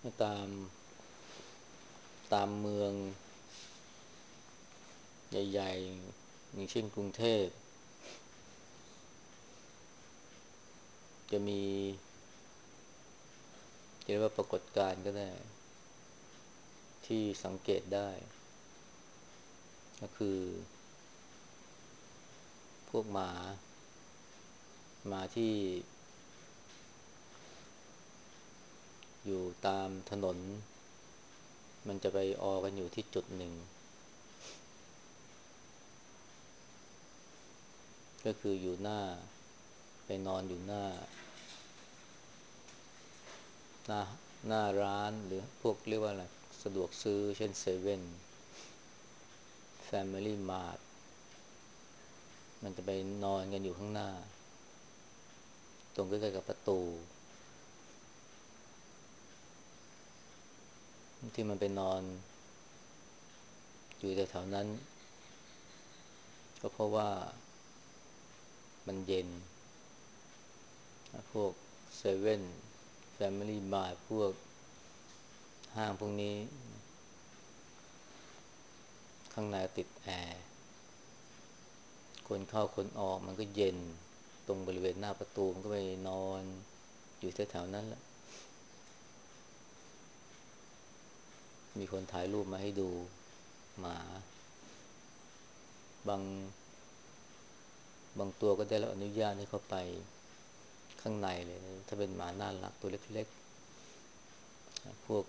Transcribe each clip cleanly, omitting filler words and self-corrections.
ตามเมืองใหญ่ๆอย่างเช่นกรุงเทพจะมีเรียกว่าปรากฏการณ์ก็ได้ที่สังเกตได้ก็คือพวกหมาที่อยู่ตามถนนมันจะไปออกันอยู่ที่จุดหนึ่งก็คืออยู่หน้าไปนอนอยู่หน้าหน้าร้านหรือพวกเรียกว่าอะไรสะดวกซื้อเช่นเซเว่นแฟมิลี่มาร์ทมันจะไปนอนกันอยู่ข้างหน้าตรงใกล้ๆกับประตูที่มันไปนอนอยู่แถวๆนั้นก็เพราะว่ามันเย็นพวกเซเว่นแฟมิลี่มาร์ทพวกห้างพวกนี้ข้างในติดแอร์คนเข้าคนออกมันก็เย็นตรงบริเวณหน้าประตูมันก็ไปนอนอยู่แถวๆนั้นแหละมีคนถ่ายรูปมาให้ดูหมาบางตัวก็ได้รับอนุญาตให้เข้าไปข้างในเลยนะถ้าเป็นหมาน่ารักตัวเล็กๆพวก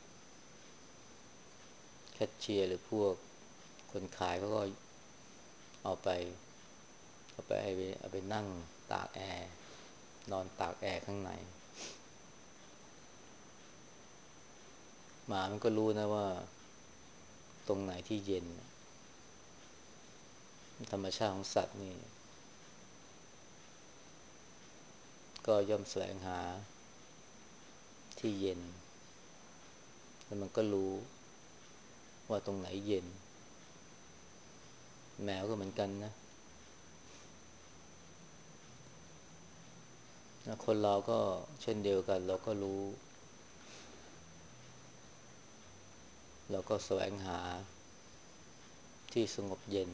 แคชเชียร์หรือพวกคนขายเขาก็เอาไปเอาไปนั่งตากแอร์นอนตากแอร์ข้างในหมามันก็รู้นะว่าตรงไหนที่เย็นธรรมชาติของสัตว์นี่ก็ย่อมแสวงหาที่เย็นแล้วมันก็รู้ว่าตรงไหนเย็นแมวก็เหมือนกันนะคนเราก็เช่นเดียวกันเราก็รู้เราก็แสวงหาที่สงบเย็น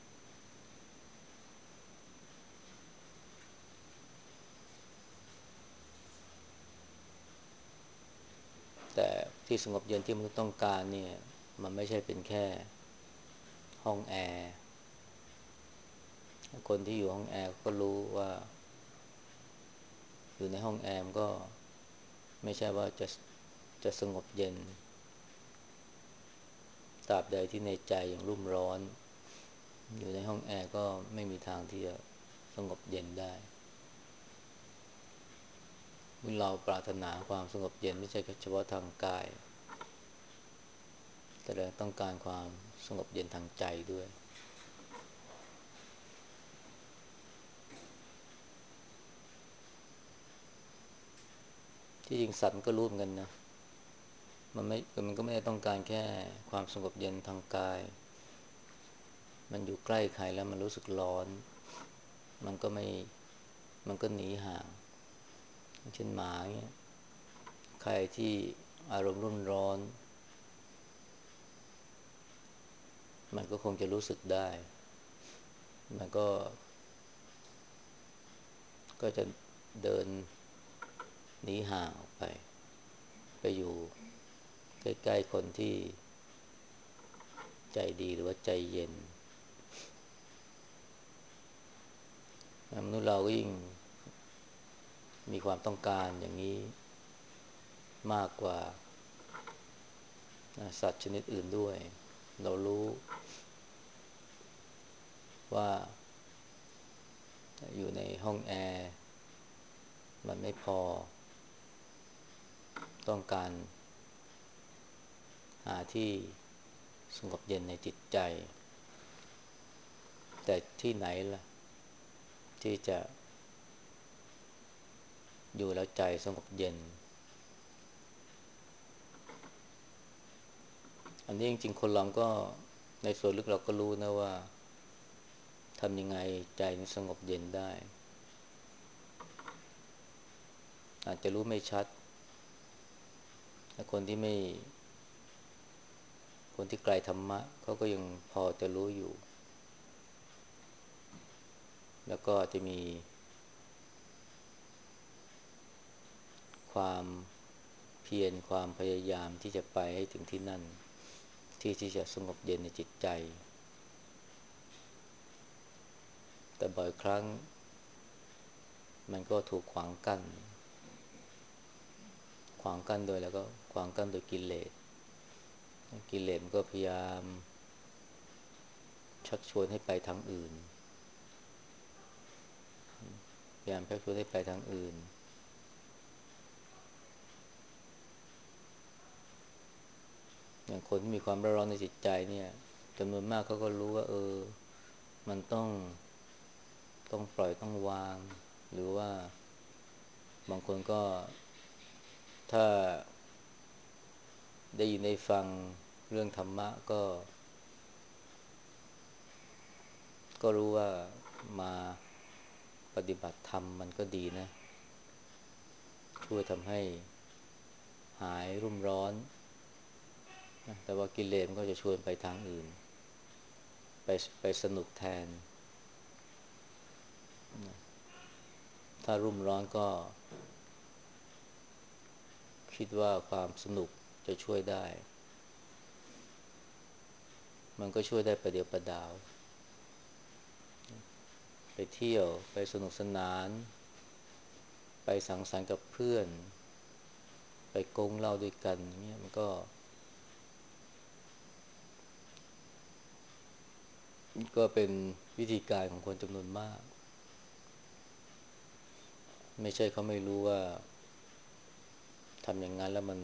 แต่ที่สงบเย็นที่มนุษย์ต้องการเนี่ยมันไม่ใช่เป็นแค่ห้องแอร์คนที่อยู่ห้องแอร์ก็รู้ว่าอยู่ในห้องแอร์ก็ไม่ใช่ว่าจะสงบเย็นตราบใดที่ในใจยังรุ่มร้อนอยู่ในห้องแอร์ก็ไม่มีทางที่จะสงบเย็นได้เมื่อเราปรารถนาความสงบเย็นไม่ใช่เฉพาะทางกายแต่เราต้องการความสงบเย็นทางใจด้วยที่จริงสัตว์มันก็รู้เหมือนกันนะมันก็ไม่ได้ต้องการแค่ความสงบเย็นทางกายมันอยู่ใกล้ใครแล้วมันรู้สึกร้อนมันก็ไม่มันก็หนีห่างเช่นหมาเนี่ยใครที่อารมณ์รุ่มร้อนมันก็คงจะรู้สึกได้มันก็จะเดินหนีห่างออกไปอยู่ใกล้ๆคนที่ใจดีหรือว่าใจเย็นมนุษย์เราก็ยิ่งมีความต้องการอย่างนี้มากกว่าสัตว์ชนิดอื่นด้วยเรารู้ว่าอยู่ในห้องแอร์มันไม่พอต้องการหาที่สงบเย็นในจิตใจแต่ที่ไหนล่ะที่จะอยู่แล้วใจสงบเย็นอันนี้จริงๆคนเราก็ในส่วนลึกเราก็รู้นะว่าทำยังไงใจสงบเย็นได้อาจจะรู้ไม่ชัดแต่คนที่ไกลธรรมะเขาก็ยังพอจะรู้อยู่แล้วก็จะมีความเพียรความพยายามที่จะไปให้ถึงที่นั่นที่จะสงบเย็นในจิตใจแต่บ่อยครั้งมันก็ถูกขวางกั้นโดยแล้วก็ขวางกั้นโดยกิเลสมันก็พยายามชักชวนให้ไปทางอื่นพยายามชักชวนให้ไปทางอื่นอย่างคนที่มีความร้อนในจิตใจเนี่ยจำนวนมากเขาก็รู้ว่ามันต้องปล่อยต้องวางหรือว่าบางคนก็ถ้าได้ยินได้ฟังเรื่องธรรมะก็รู้ว่ามาปฏิบัติธรรมมันก็ดีนะช่วยทำให้หายรุ่มร้อนแต่ว่ากิเลสมันก็จะชวนไปทางอื่นไปไปสนุกแทนถ้ารุ่มร้อนก็คิดว่าความสนุกจะช่วยได้มันก็ช่วยได้ประเดียวประดาวไปเที่ยวไปสนุกสนานไปสังสรรค์กับเพื่อนไปโก๊งเหล้าด้วยกันเนี่ยมันก็เป็นวิธีการของคนจำนวนมากไม่ใช่เขาไม่รู้ว่าทำอย่างนั้นแล้วมัน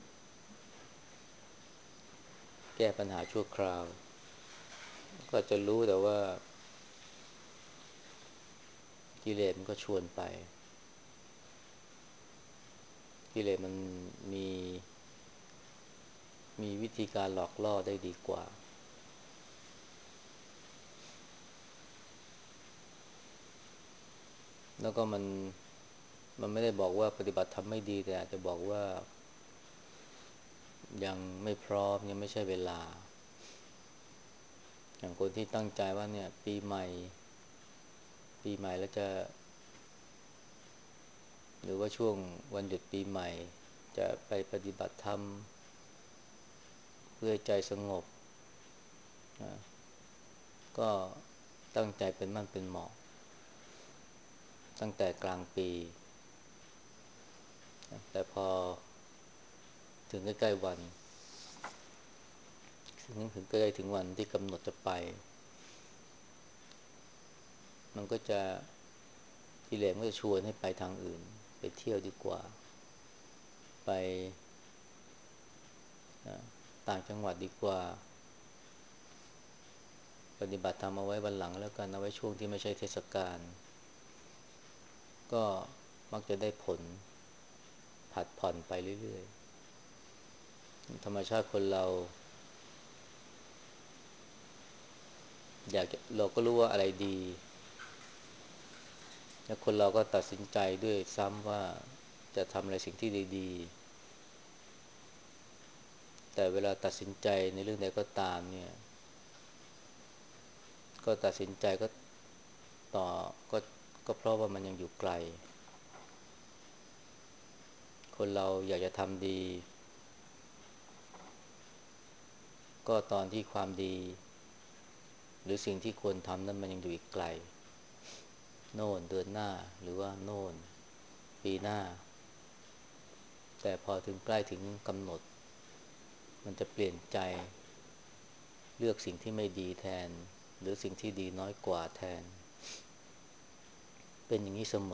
แก้ปัญหาชั่วคราวก็จะรู้แต่ว่ากิเลสมันก็ชวนไปกิเลสมันมีมีวิธีการหลอกล่อได้ดีกว่าแล้วก็มันไม่ได้บอกว่าปฏิบัติธรรมไม่ดีแต่อาจจะบอกว่ายังไม่พร้อมยังไม่ใช่เวลาอย่างคนที่ตั้งใจว่าเนี่ยปีใหม่แล้วจะหรือว่าช่วงวันหยุดปีใหม่จะไปปฏิบัติธรรมเพื่อใจสงบนะก็ตั้งใจเป็นมั่นเป็นเหมาะตั้งแต่กลางปีแต่พอถึงใกล้ๆวันถึงใกล้ถึงวันที่กำหนดจะไปมันก็จะกิเลสมันก็จะชวนให้ไปทางอื่นไปเที่ยวดีกว่าไปนะต่างจังหวัดดีกว่าปฏิบัติธรรมเอาไว้วันหลังแล้วกันเอาไว้ช่วงที่ไม่ใช่เทศกาลก็มักจะได้ผลผัดผ่อนไปเรื่อยๆธรรมชาติคนเราเราก็รู้ว่าอะไรดีแล้วคนเราก็ตัดสินใจด้วยซ้ำว่าจะทำอะไรสิ่งที่ดีๆแต่เวลาตัดสินใจในเรื่องใดก็ตามเนี่ยก็ตัดสินใจต่อก็ก็เพราะว่ามันยังอยู่ไกลคนเราอยากจะทำดีก็ตอนที่ความดีหรือสิ่งที่ควรทำนั้นมันยังอยู่อีกไกลโน่นเดือนหน้าหรือว่าโน่นปีหน้าแต่พอถึงใกล้ถึงกำหนดมันจะเปลี่ยนใจเลือกสิ่งที่ไม่ดีแทนหรือสิ่งที่ดีน้อยกว่าแทนเป็นอย่างนี้เสม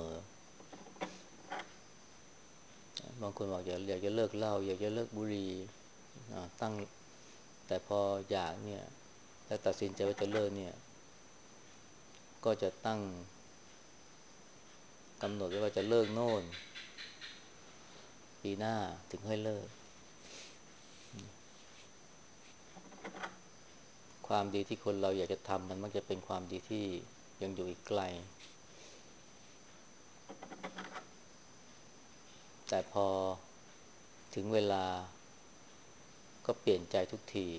อบางคนบอกอยากจะเลิกเหล้าอยากจะเลิกบุหรี่ตั้งแต่พออยากเนี่ยถ้าตัดสินใจว่าจะเลิกเนี่ยก็จะตั้งกำหนดไว้ว่าจะเลิกโน่นปีหน้าถึงให้เลิกความดีที่คนเราอยากจะทำมันมักจะเป็นความดีที่ยังอยู่อีกไกลแต่พอถึงเวลาก็เปลี่ยนใจทุกที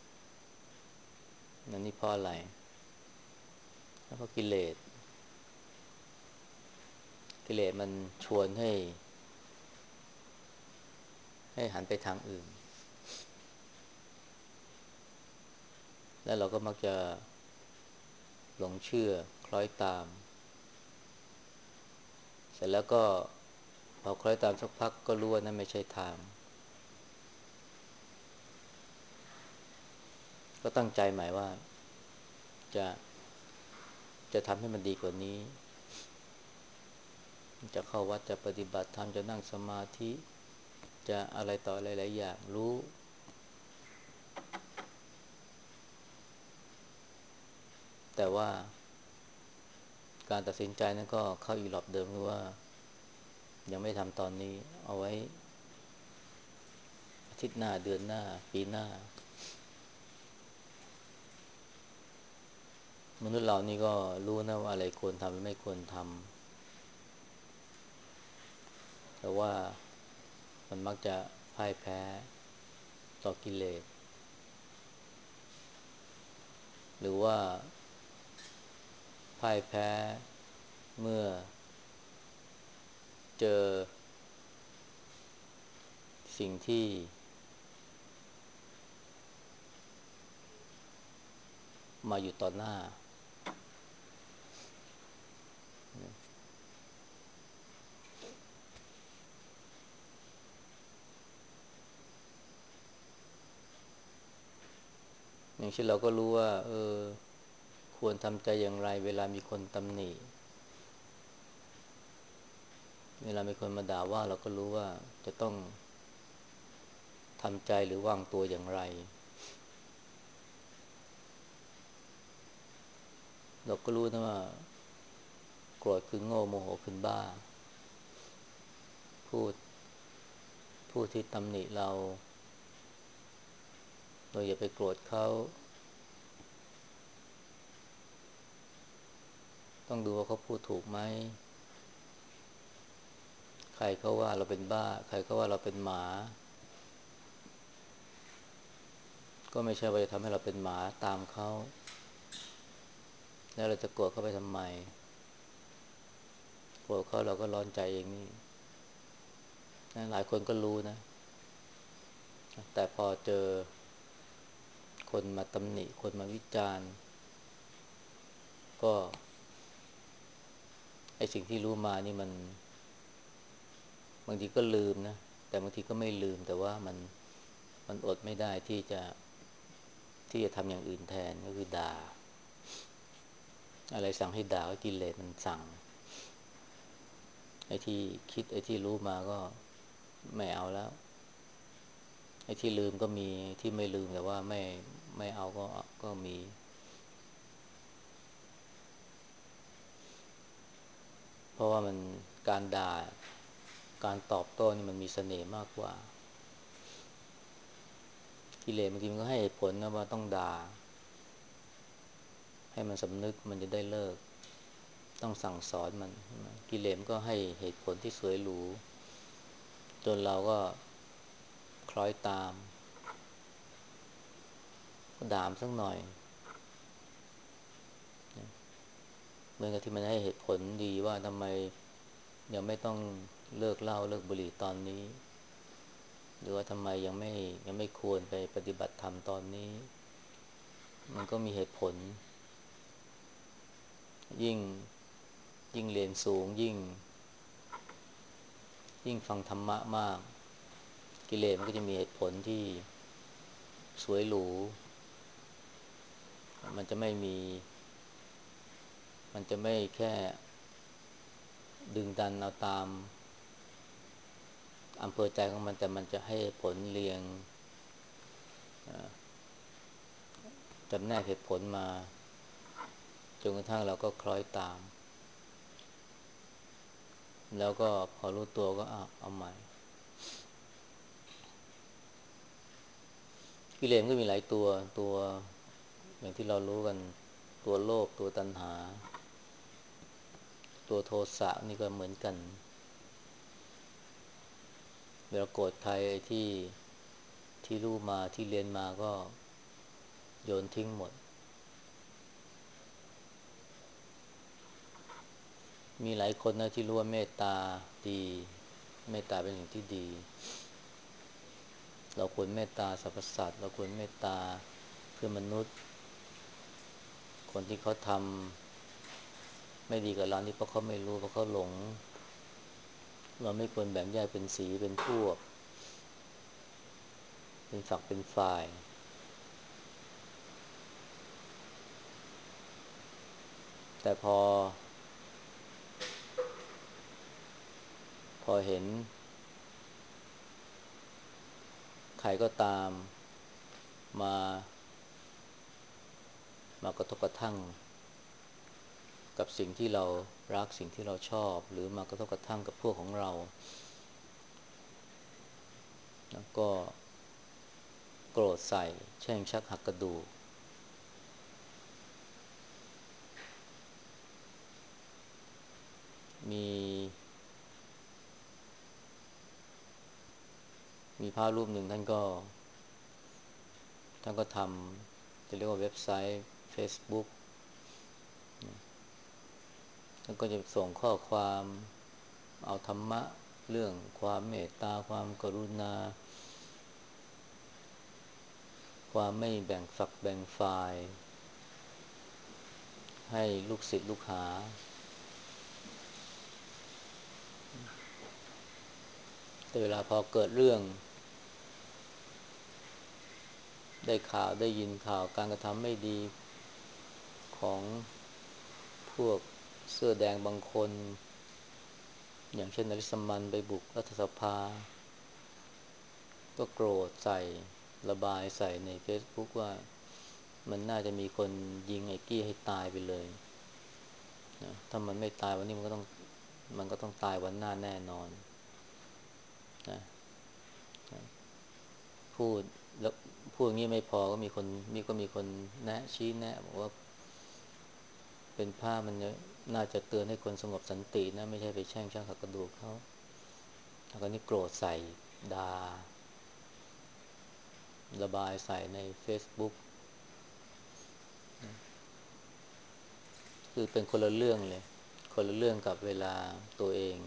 นั่นนี่เพราะอะไรเพราะกิเลสมันชวนให้หันไปทางอื่นแล้วเราก็มักจะหลงเชื่อคล้อยตามเสร็จแล้วก็พอคล้อยตามสักพักก็รู้ว่านั่นไม่ใช่ทางก็ตั้งใจหมายว่าจะจะทำให้มันดีกว่านี้จะเข้าวัดจะปฏิบัติธรรมจะนั่งสมาธิจะอะไรต่ออะไรหลายอย่างรู้แต่ว่าการตัดสินใจนั้นก็เข้าอีหลอบเดิมคือว่ายังไม่ทำตอนนี้เอาไว้อาทิตย์หน้าเดือนหน้าปีหน้ามนุษย์เรานี่ก็รู้นะว่าอะไรควรทำหรือไม่ควรทำแต่ว่ามันมักจะพ่ายแพ้ต่อกิเลสหรือว่าพ่ายแพ้เมื่อเจอสิ่งที่มาอยู่ต่อหน้าอย่างเช่นเราก็รู้ว่าควรทำใจอย่างไรเวลามีคนตำหนิเวลามีคนมาด่าว่าเราก็รู้ว่าจะต้องทำใจหรือวางตัวอย่างไรเราก็รู้นะว่าโกรธคือโง่โมโหคือบ้าพูดผู้ที่ตำหนิเราเราอย่าไปโกรธเขาต้องดูว่าเขาพูดถูกไหมใครเขาว่าเราเป็นบ้าใครเขาว่าเราเป็นหมาก็ไม่ใช่ว่าจะทำให้เราเป็นหมาตามเขาแล้วเราจะโกรธเขาไปทำไมโกรธเขาเราก็ร้อนใจเองนี่หลายคนก็รู้นะแต่พอเจอคนมาตำหนิคนมาวิจารณ์ก็ไอสิ่งที่รู้มานี่มันบางทีก็ลืมนะแต่บางทีก็ไม่ลืมแต่ว่ามันอดไม่ได้ที่จะทำอย่างอื่นแทนก็คือด่าอะไรสั่งให้ด่าก็กิเลสมันสั่งไอ้ที่คิดไอ้ที่รู้มาก็ไม่เอาแล้วไอ้ที่ลืมก็มีที่ไม่ลืมแต่ว่าไม่เอาก็มีเพราะว่ามันการด่าการตอบโต้นี่มันมีเสน่ห์มากกว่ากิเลสบางทีมันก็ให้เหตุผลนะว่าต้องด่าให้มันสำนึกมันจะได้เลิกต้องสั่งสอนมันใช่ไหมกิเลสมันก็ให้เหตุผลที่สวยหรูจนเราก็คล้อยตามก็ด่ามสักหน่อยเหมือนกับที่มันให้เหตุผลดีว่าทำไมยังไม่ต้องเลิกเหล้าเลิกบุหรี่ตอนนี้หรือว่าทำไมยังไม่ควรไปปฏิบัติธรรมตอนนี้มันก็มีเหตุผลยิ่งยิ่งเรียนสูงยิ่งฟังธรรมะมากกิเลสมันก็จะมีเหตุผลที่สวยหรูมันจะไม่มีมันจะไม่แค่ดึงดันเอาตามอำเภอใจของมันแต่มันจะให้ผลเรียงจำแนกเหตุผลมาจนกระทั่งเราก็คล้อยตามแล้วก็พอรู้ตัวก็เอาใหม่กิเลสก็มีหลายตัวอย่างที่เรารู้กันตัวโลภตัวตัณหาตัวโทสะนี่ก็เหมือนกันเวลาโกรธใครที่รู้มาที่เรียนมาก็โยนทิ้งหมดมีหลายคนนะที่รู้ว่าเมตตาดีเมตตาเป็นสิ่งที่ดีเราควรเมตตาสรรพสัตว์เราควรเมตตาเพื่อนมนุษย์คนที่เขาทำไม่ดีกับเรานี่เพราะเขาไม่รู้เพราะเขาหลงเราไม่ควรแบ่งแยกเป็นสีเป็นพวกเป็นฝักเป็นฝ่ายแต่พอเห็นใครก็ตามมามากระทบกระทั่งกับสิ่งที่เรารักสิ่งที่เราชอบหรือมากระทบกระทั่งกับพวกของเราแล้วก็โกรธใส่แช่งชักหักกระดูกมีมีพระรูปหนึ่งท่านก็ทำจะเรียกว่าเว็บไซต์ Facebook ท่านก็จะส่งข้อความเอาธรรมะเรื่องความเมตตาความกรุณาความไม่แบ่งฝักแบ่งฝ่ายให้ลูกศิษย์ลูกหาแต่เวลาพอเกิดเรื่องได้ข่าวได้ยินข่าวการกระทำไม่ดีของพวกเสื้อแดงบางคนอย่างเช่นนริสมันไปบุกรัฐสภาก็โกรธใส่ระบายใส่ใน Facebook ว่ามันน่าจะมีคนยิงไอ้กี้ให้ตายไปเลยนะถ้ามันไม่ตายวันนี้มันก็ต้องตายวันหน้าแน่นอนนะพูดแล้วพูดอย่างนี้ไม่พอก็มีคนแนะชี้แนะบอกว่าเป็นผ้ามันน่าจะเตือนให้คนสงบสันตินะไม่ใช่ไปแช่งชักหักกระดูกเขาแล้วก็นี่โกรธใส่ดาระบายใส่ใน Facebook คือเป็นคนละเรื่องเลยคนละเรื่องกับเวลาตัวเอง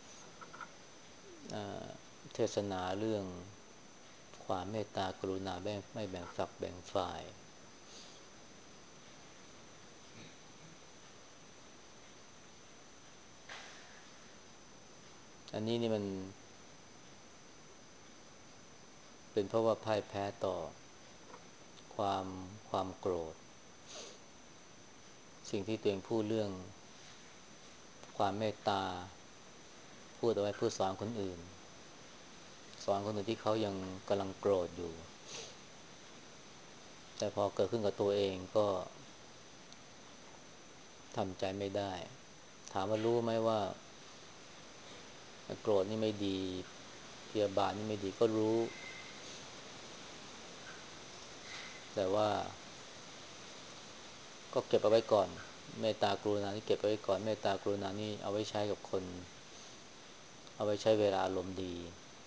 เทศนาเรื่องความเมตตากรุณาไม่แบ่งฝักแบ่งฝ่ายอันนี้นี่มันเป็นเพราะว่าพ่ายแพ้ต่อความความโกรธสิ่งที่ตัวเองพูดเรื่องความเมตตาพูดเอาไว้เพื่อสอนคนอื่นสอนคนอื่นที่เขายังกำลังโกรธอยู่แต่พอเกิดขึ้นกับตัวเองก็ทำใจไม่ได้ถามว่ารู้ไหมว่าโกรธนี่ไม่ดีพยาบาทนี่ไม่ดีก็รู้แต่ว่าก็เก็บเอาไว้ก่อนเมตตากรุณานี่เก็บเอาไว้ก่อนเมตตากรุณานี่เอาไว้ใช้กับคนเอาไว้ใช้เวลาอารมณ์ดี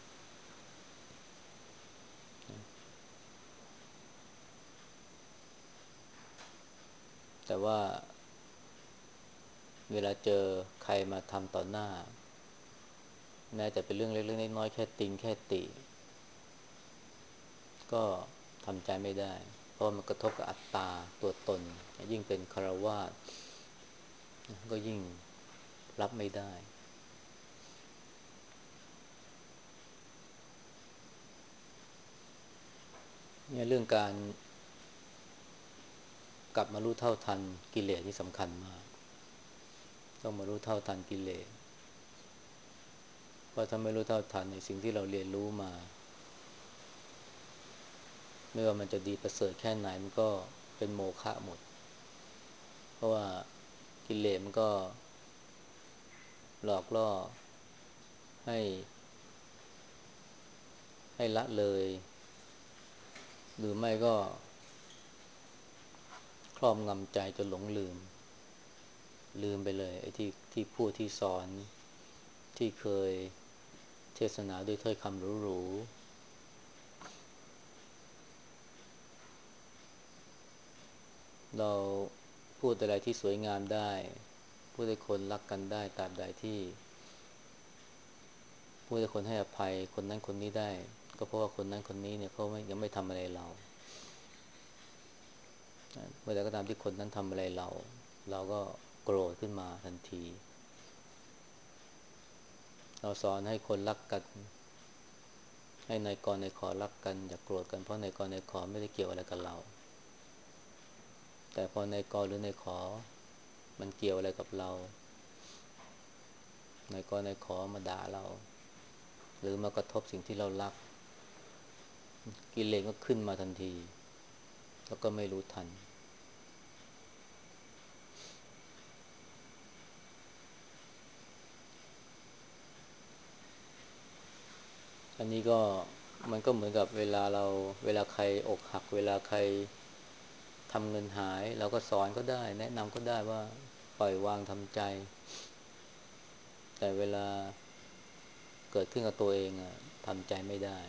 แต่ว่าเวลาเจอใครมาทำต่อหน้าแม้แต่เป็นเรื่องเล็กๆน้อยๆแค่ติงแค่ติก็ทำใจไม่ได้เพราะมันกระทบกับอัตตาตัวตนยิ่งเป็นฆราวาสก็ยิ่งรับไม่ได้เนี่ยเรื่องการกลับมารู้เท่าทันกิเลสนี่สำคัญมากต้องมารู้เท่าทันกิเลสเพราะถ้าไม่รู้เท่าทันในสิ่งที่เราเรียนรู้มาไม่ว่ามันจะดีประเสริฐแค่ไหนมันก็เป็นโมฆะหมดเพราะว่ากิเลสมันก็หลอกล่อให้ให้ละเลยหรือไม่ก็ครอบงำใจจนหลงลืมไปเลยไอ้ที่พูดที่สอนที่เคยเทศนาด้วยถ้อยคำหรูๆเราพูดอะไรที่สวยงามได้พูดให้คนรักกันได้ตราบใดที่พูดให้คนให้อภัยคนนั้นคนนี้ได้ก็เพราะว่าคนนั้นคนนี้เนี่ยเขายังไม่ทำอะไรเราเมื่อใดก็ตามที่คนนั้นทำอะไรเราก็โกรธขึ้นมาทันทีเราสอนให้คนรักกันให้นายกนายขอรักกันอย่าโกรธกันเพราะนายกนายขอไม่ได้เกี่ยวอะไรกับเราแต่พอนายกหรือนายขอมันเกี่ยวอะไรกับเรานายกนายขอมาด่าเราหรือมากระทบสิ่งที่เรารักกิเลสก็ขึ้นมาทันทีแล้วก็ไม่รู้ทันอันนี้ก็มันก็เหมือนกับเวลาใครอกหักเวลาใครทำเงินหายเราก็สอนก็ได้แนะนำก็ได้ว่าปล่อยวางทำใจแต่เวลาเกิดขึ้นกับตัวเองอะทำใจไม่ได้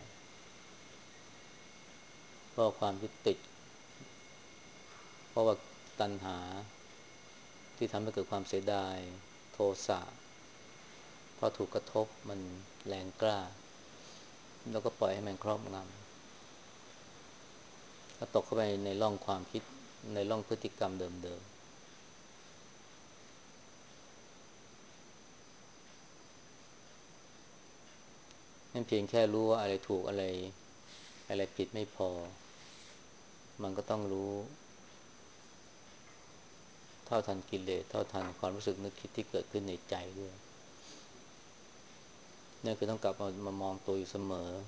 เพราะความยึดติดเพราะว่าตัณหาที่ทำให้เกิดความเสียดายโทสะพอถูกกระทบมันแรงกล้าแล้วก็ปล่อยให้มันครอบงำแล้วตกเข้าไปในร่องความคิดในร่องพฤติกรรมเดิมๆนั่นเพียงแค่รู้ว่าอะไรถูกอะไรผิดไม่พอมันก็ต้องรู้เท่าทันกิเลสเท่าทันความรู้สึกนึกคิดที่เกิดขึ้นในใจด้วยนี่คือต้องกลับมามองตัวอยู่เสมอ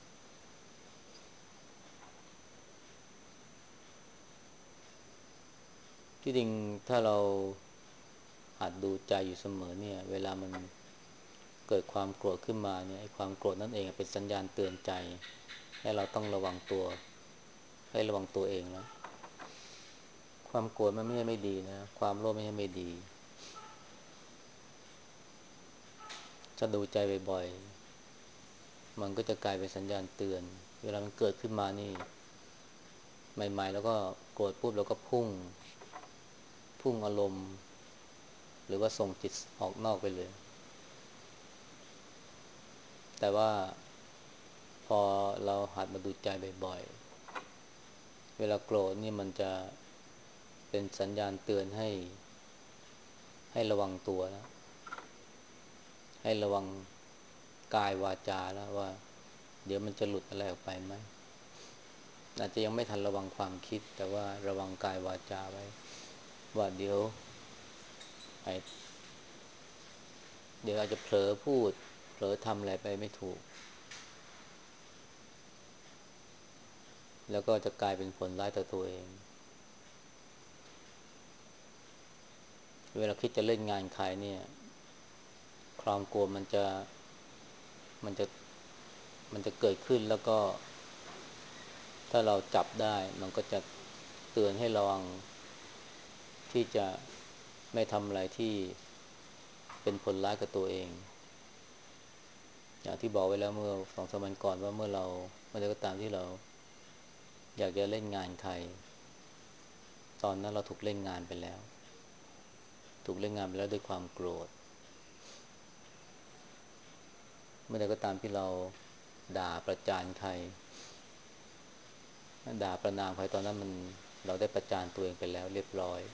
ที่จริงถ้าเราหัดดูใจอยู่เสมอเนี่ยเวลามันเกิดความโกรธขึ้นมาเนี่ยไอ้ความโกรธนั่นเองเป็นสัญญาณเตือนใจให้เราต้องระวังตัวให้ระวังตัวเองแล้วความโกรธมันไม่ใช่ไม่ดีนะความโลภไม่ใช่ไม่ดีถ้าดูใจบ่อยๆมันก็จะกลายเป็นสัญญาณเตือนเวลามันเกิดขึ้นมานี่ใหม่ๆแล้วก็โกรธปุ๊บแล้วก็พุ่งอารมณ์หรือว่าส่งจิตออกนอกไปเลยแต่ว่าพอเราหัดมาดูใจบ่อยๆเวลาโกรธนี่มันจะเป็นสัญญาณเตือนให้ระวังตัวแล้วให้ระวังกายวาจาแล้วว่าเดี๋ยวมันจะหลุดอะไรออกไปไหมอาจจะยังไม่ทันระวังความคิดแต่ว่าระวังกายวาจาไว้ว่าไอเดี๋ยวอาจจะเผลอพูดเผลอทำอะไรไปไม่ถูกแล้วก็จะกลายเป็นผลร้ายต่อตัวเองเวลาคิดจะเล่นงานใครเนี่ยความกลัวมันจะมันจะเกิดขึ้นแล้วก็ถ้าเราจับได้มันก็จะเตือนให้ระวังที่จะไม่ทำอะไรที่เป็นผลร้ายกับตัวเองอย่างที่บอกไว้แล้วเมื่อ2-3 วันก่อนว่าเมื่อใดก็ตามที่เราอยากจะเล่นงานใครตอนนั้นเราถูกเล่นงานไปแล้วด้วยความโกรธเมื่อใดก็ตามที่เราด่าประจานใครด่าประณามใครตอนนั้นเราได้ประจานตัวเองไปแล้วเรียบร้อย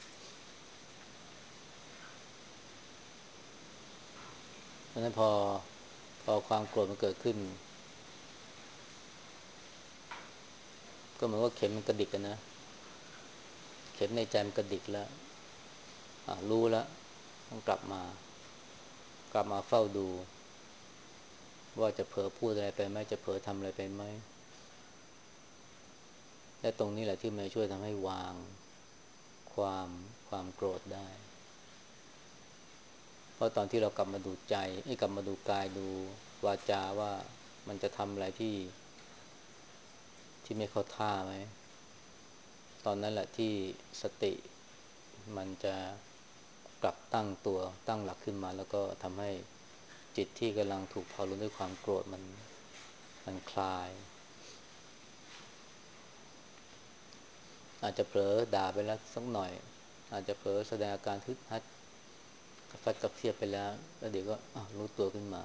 เพราะฉะนั้นพอความโกรธมันเกิดขึ้นก็เหมือนว่าเข็มมันกระดิกกันนะเข็มในใจมันกระดิกแล้วรู้แล้วต้องกลับมาเฝ้าดูว่าจะเผลอพูดอะไรไปไหมจะเผลอทำอะไรไปไหมและตรงนี้แหละที่มันช่วยทำให้วางความความโกรธได้เพราะตอนที่เรากลับมาดูใจกลับมาดูกายดูวาจาว่ามันจะทำอะไรที่ไม่เข้าท่าไหมตอนนั้นแหละที่สติมันจะกลับตั้งตัวตั้งหลักขึ้นมาแล้วก็ทำให้จิตที่กำลังถูกเผาลนด้วยความโกรธมันคลายอาจจะเผลอด่าไปแล้วสักหน่อยอาจจะเผลอแสดงอาการฮึดฮัดกระฟัดกระเฟียดไปแล้วเดี๋ยวก็รู้ตัวขึ้นมา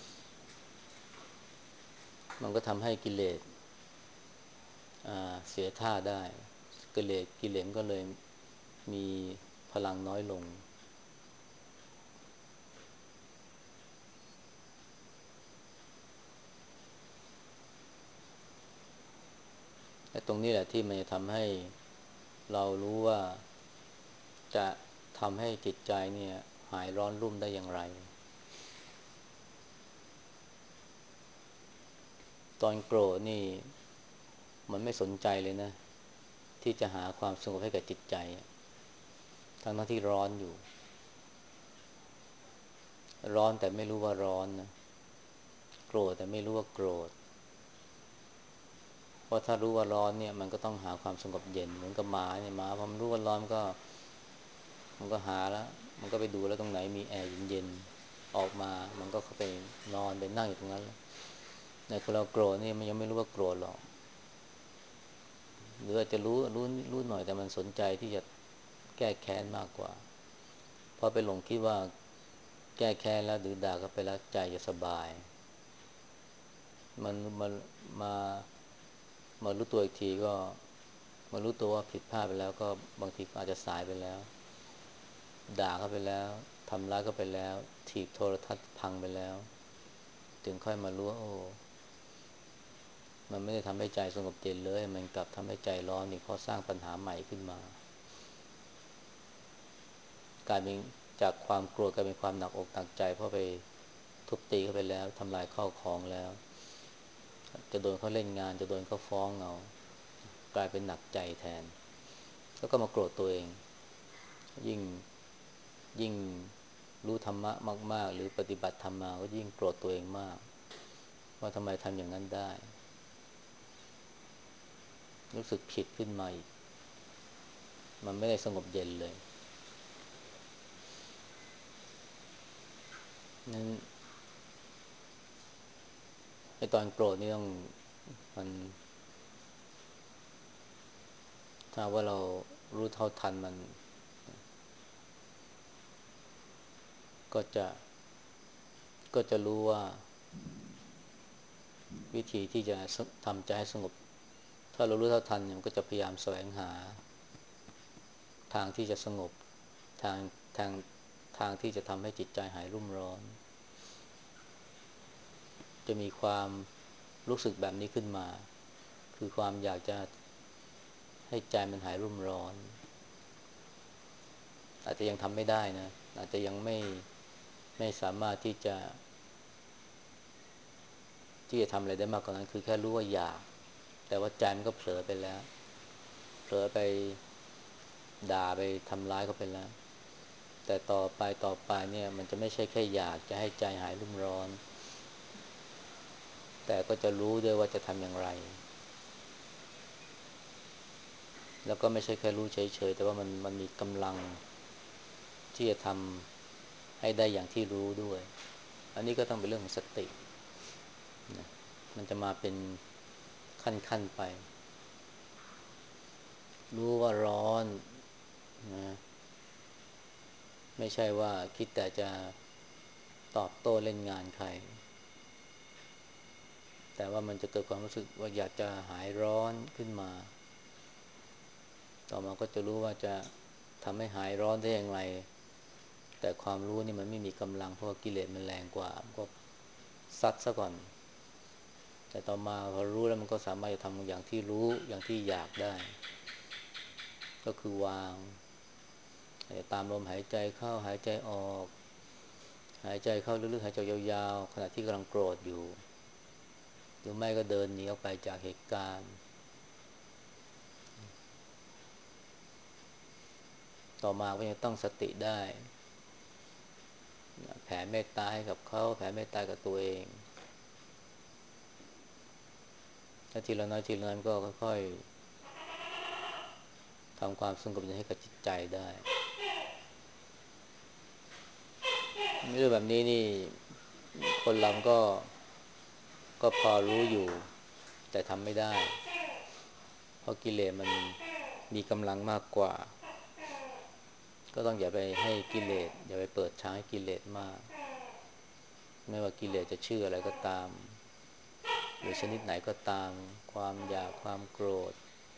มันก็ทำให้กิเลสเสียท่าได้กิเลสก็เลยมีพลังน้อยลงแต่ตรงนี้แหละที่มันจะทำให้เรารู้ว่าจะทำให้จิตใจเนี่ยหายร้อนรุ่มได้อย่างไรตอนโกรธนี่มันไม่สนใจเลยนะที่จะหาความสงบให้กับจิตใจทั้งที่ร้อนอยู่ร้อนแต่ไม่รู้ว่าร้อนนะโกรธแต่ไม่รู้ว่าโกรธเพราะถ้ารู้ว่าร้อนเนี่ยมันก็ต้องหาความสงบเย็นเหมือนกับหมาเนี่ยหมาพอมันรู้ว่าร้อนมันก็หาแล้วมันก็ไปดูแล้วตรงไหนมีแอร์เย็นๆออกมามันก็เข้าไปนอนไปนั่งอยู่ตรงนั้นแล้วในคนเราโกรธนี่มันยังไม่รู้ว่าโกรธหรอกหรืออาจจะรู้หน่อยแต่มันสนใจที่จะแก้แค้นมากกว่าเพราะไปหลงคิดว่าแก้แค้นแล้วหรือด่าก็ไปแล้วใจจะสบายมันมามารู้ตัวอีกทีก็มารู้ตัวว่าผิดพลาดไปแล้วก็บางทีก็อาจจะสายไปแล้วด่าเขาไปแล้วทำร้ายเขาไปแล้วถีบโทรทัศน์พังไปแล้วถึงค่อยมารู้ว่าโอ้มันไม่ได้ทำให้ใจสงบเย็นเลยมันกลับทำให้ใจร้อนนี่เพราะสร้างปัญหาใหม่ขึ้นมากลายเป็นจากความกลัวกลายเป็นความหนักอกหนักใจเพราะไปทุบตีเขาไปแล้วทำลายข้าวของแล้วจะโดนเขาเล่นงานจะโดนเขาฟ้องเอากลายเป็นหนักใจแทนแล้วก็มาโกรธตัวเองยิ่งยิ่งรู้ธรรมะมากๆหรือปฏิบัติธรรมมาก็ยิ่งโกรธตัวเองมากว่าทำไมทำอย่างนั้นได้รู้สึกผิดขึ้นมาอีกมันไม่ได้สงบเย็นเลยนั้นไอ้ตอนโกรธนี่ต้องมันถ้าว่าเรารู้เท่าทันมันก็จะก็จะรู้ว่าวิธีที่จะทำใจให้สงบถ้าเรารู้เท่าทันเนี่ยมันก็จะพยายามแสวงหาทางที่จะสงบทางทางทางที่จะทำให้จิตใจหายรุ่มร้อนจะมีความรู้สึกแบบนี้ขึ้นมาคือความอยากจะให้ใจมันหายรุ่มร้อนอาจจะยังทำไม่ได้นะอาจจะยังไม่สามารถที่จะทำอะไรได้มากกว่านั้นคือแค่รู้ว่าอยากแต่ว่าใจมันก็เผลอไปแล้วเผลอไปด่าไปทำร้ายเขาไปแล้วแต่ต่อไปเนี่ยมันจะไม่ใช่แค่อยากจะให้ใจหายรุ่มร้อนแต่ก็จะรู้ด้วยว่าจะทำอย่างไรแล้วก็ไม่ใช่แค่รู้เฉยๆแต่ว่ามันมีกำลังที่จะทำให้ได้อย่างที่รู้ด้วยอันนี้ก็ต้องเป็นเรื่องของสตินะมันจะมาเป็นขั้นไปรู้ว่าร้อนนะไม่ใช่ว่าคิดแต่จะตอบโต้เล่นงานใครแต่ว่ามันจะเกิดความรู้สึกว่าอยากจะหายร้อนขึ้นมาต่อมาก็จะรู้ว่าจะทำให้หายร้อนได้อย่างไรแต่ความรู้นี่มันไม่มีกำลังเพราะว่ากิเลสมันแรงกว่าก็ซัดซะก่อนแต่ต่อมาพอรู้แล้วมันก็สามารถจะทำอย่างที่รู้อย่างที่อยากได้ก็คือวางตามลมหายใจเข้าหายใจออกหายใจเข้าลึกๆหายใจยาวๆขณะที่กำลังโกรธอยู่หรือไม่ก็เดินหนีออกไปจากเหตุการณ์ต่อมาก็ยังต้องสติได้แผ่เมตตาให้กับเขาแผ่เมตตากับตัวเองถ้าทีละน้อยทีละน้อยก็ค่อยๆทำความสงบให้กับจิตใจได้เรื่องแบบนี้นี่คนเราก็พอรู้อยู่แต่ทำไม่ได้เพราะกิเลสมันมีกำลังมากกว่าก็ต้องอย่าไปให้กิเลสอย่าไปเปิดทางให้กิเลสมากไม่ว่ากิเลสจะชื่ออะไรก็ตามหรือชนิดไหนก็ตามความอยากความโกรธ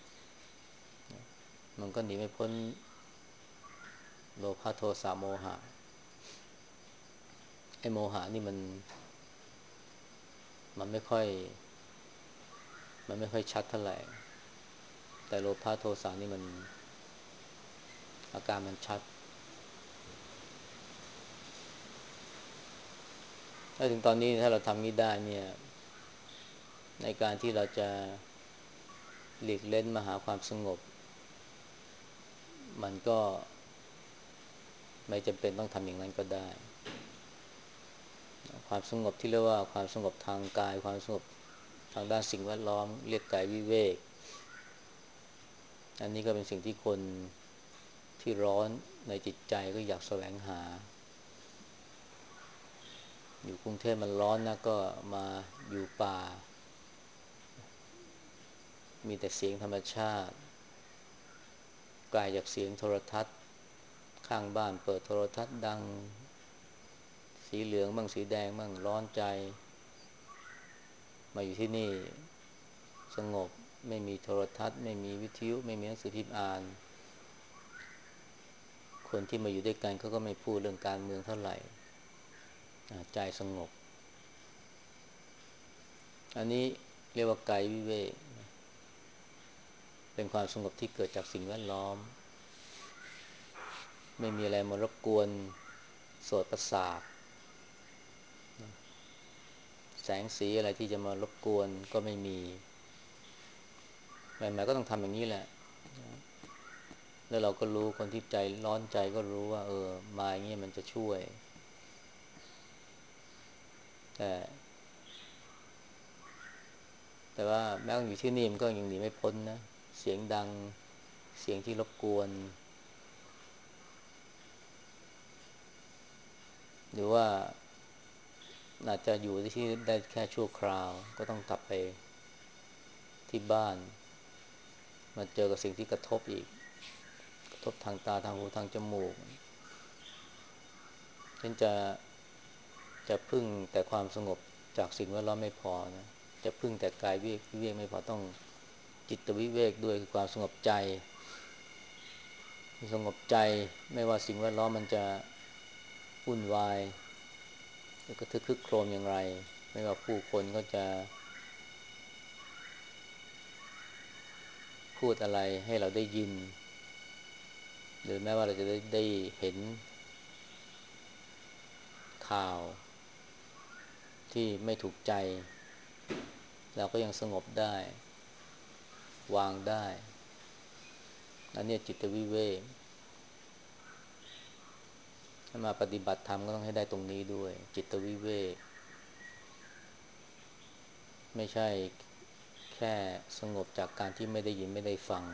มันก็หนีไม่พ้นโลภะโทสะโมหะไอ้โมหะนี่มันไม่ค่อยมันไม่ค่อยชัดเท่าไหร่แต่โลภะโทสะนี่มันอาการมันชัดถ้าถึงตอนนี้ถ้าเราทำนี้ได้เนี่ยในการที่เราจะหลีกเล่นมาหาความสงบมันก็ไม่จำเป็นต้องทำอย่างนั้นก็ได้ความสงบที่เรียกว่าความสงบทางกายความสงบทางด้านสิ่งแวดล้อมเรียกกายวิเวกอันนี้ก็เป็นสิ่งที่คนที่ร้อนในจิตใจก็อยากแสวงหาอยู่กรุงเทพมันร้อนนะก็มาอยู่ป่ามีแต่เสียงธรรมชาติไกลจากเสียงโทรทัศน์ข้างบ้านเปิดโทรทัศน์ดังสีเหลืองบ้างสีแดงบ้างร้อนใจมาอยู่ที่นี่สงบไม่มีโทรทัศน์ไม่มีวิทยุไม่มีหนังสือพิมพ์อ่านคนที่มาอยู่ด้วยกันเขาก็ไม่พูดเรื่องการเมืองเท่าไหร่ใจสงบอันนี้เรียกว่ากายวิเวกเป็นความสงบที่เกิดจากสิ่งแวดล้อมไม่มีอะไรมารบกวนโสตประสาทแสงสีอะไรที่จะมารบกวนก็ไม่มีใหม่ๆก็ต้องทำอย่างนี้แหละแล้วเราก็รู้คนที่ใจร้อนใจก็รู้ว่ามาอย่างนี้มันจะช่วยแต่แต่ว่าแม้อยู่ที่นี่มันก็ยังหนีไม่พ้นนะเสียงดังเสียงที่รบกวนหรือว่าอาจจะอยู่ที่ได้แค่ชั่วคราวก็ต้องกลับไปที่บ้านมาเจอกับสิ่งที่กระทบอีกกระทบทางตาทางหูทางจมูกฉันจะพึ่งแต่ความสงบจากสิ่งแวดล้อมไม่พอนะจะพึ่งแต่กายวิเวกไม่พอต้องจิตวิเวกด้วยคือความสงบใจสงบใจไม่ว่าสิ่งแวดล้อมมันจะวุ่นวายหรือกระทึกครึกโครมอย่างไรไม่ว่าผู้คนก็จะพูดอะไรให้เราได้ยินหรือแม้ว่าเราจะได้เห็นข่าวที่ไม่ถูกใจเราก็ยังสงบได้วางได้อันนี้จิตวิเวกถ้ามาปฏิบัติธรรมก็ต้องให้ได้ตรงนี้ด้วยจิตวิเวกไม่ใช่แค่สงบจากการที่ไม่ได้ยินไม่ได้ฟัง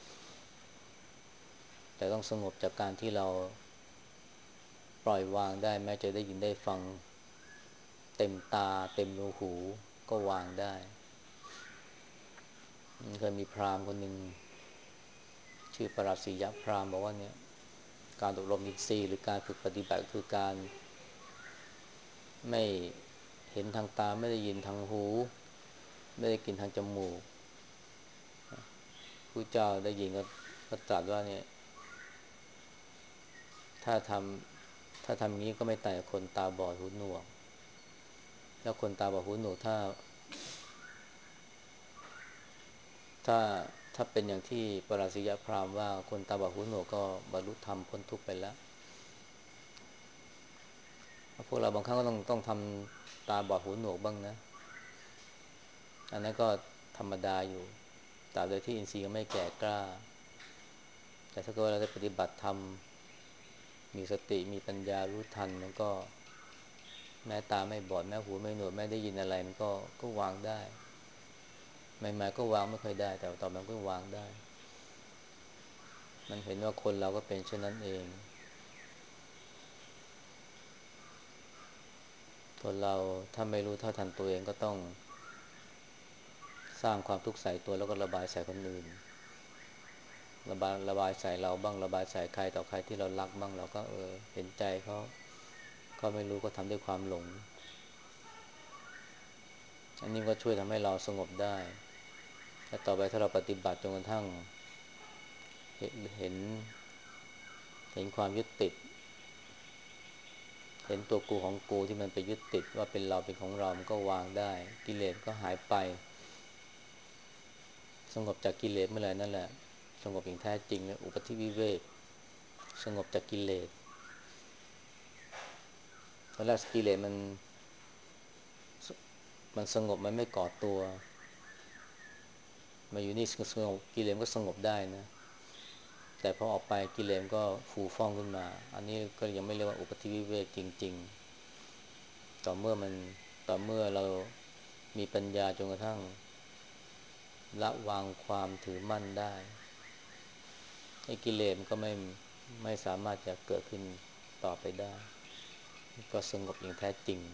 แต่ต้องสงบจากการที่เราปล่อยวางได้แม้จะได้ยินได้ฟังเต็มตาเต็มรูหูก็วางได้เคยมีพราหมณ์คนหนึ่งชื่อปรัชสียพราหมณ์บอกว่าเนี่ยการอบรมอินทรีย์หรือการฝึกปฏิบัติคือการไม่เห็นทางตาไม่ได้ยินทางหูไม่ได้กลิ่นทางจมูกผู้เจ้าได้ยินก็ตรัสว่าเนี่ยถ้าทถ้าทำอย่างนี้ก็ไม่ต่างจากคนตาบอดหูหนวกแล้วคนตาบอดหูหนวกถ้าถ้าเป็นอย่างที่ปราศสียพราหมณ์ว่าคนตาบอดหูหนวกก็บรรลุธรรมพ้นทุกข์ไปแล้วพวกเราบางครั้งก็ต้องทำตาบอดหูหนวกบ้างนะอันนั้นก็ธรรมดาอยู่ตราบใดที่อินทรีย์ยังไม่แก่กล้าแต่ถ้าเกิดเราได้ปฏิบัติธรรมมีสติมีปัญญารู้ทันมันก็แม้ตาไม่บอดแม้หูไม่หนวกแม้ได้ยินอะไรมันก็วางได้ใหม่ๆก็วางไม่ค่อยได้แต่ต่อมาก็วางได้มันเห็นว่าคนเราก็เป็นเช่นนั้นเองคนเราถ้าไม่รู้เท่าทันตัวเองก็ต้องสร้างความทุกข์ใส่ตัวแล้วก็ระบายใส่คนอื่นระบายใส่เราบ้างระบายใส่ใครต่อใครที่เรารักบ้างเราก็เห็นใจเขาก็ไม่รู้ก็ทำด้วยความหลงอันนี้ก็ช่วยทำให้เราสงบได้และต่อไปถ้าเราปฏิบัติจนกระทั่งเห็นเห็นเห็นความยึดติดเห็นตัวกูของกูที่มันไปยึดติดว่าเป็นเราเป็นของเรามันก็วางได้กิเลสก็หายไปสงบจากกิเลสเมื่อไหร่นั่นแหละสงบอย่างแท้จริงนะอุปธิวิเวกสงบจากกิเลสตอนแรกกิเลสมันสงบมันไม่ก่อตัวมาอยู่นี่สงบกิเลสก็สงบได้นะแต่พอออกไปกิเลสก็ฟูฟ่องขึ้นมาอันนี้ก็ยังไม่เรียกว่าอุปธิวิเวกจริงๆต่อเมื่อเรามีปัญญาจนกระทั่งละวางความถือมั่นได้ไอ้กิเลสมันก็ไม่สามารถจะเกิดขึ้นต่อไปได้ก็สงบอย่างแท้จริง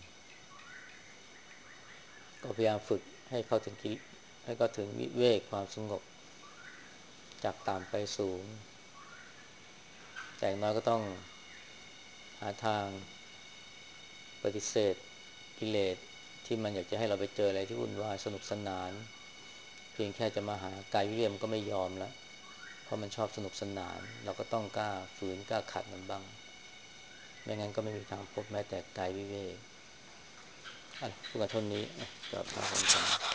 ก็พยายามฝึกให้เข้าถึงให้เข้าถึงวิเวกความสงบจากต่ำไปสูงแต่อย่างน้อยก็ต้องหาทางปฏิเสธกิเลสที่มันอยากจะให้เราไปเจออะไรที่วุ่นวายสนุกสนานเพียงแค่จะมาหากายวิเวกมันก็ไม่ยอมแล้วเพราะมันชอบสนุกสนานเราก็ต้องกล้าฝืนกล้าขัดมันบ้างไม่งั้นก็ไม่มีทางพบแม้แต่กายวิเวกพูดกันเท่านี้ก็พอสมควร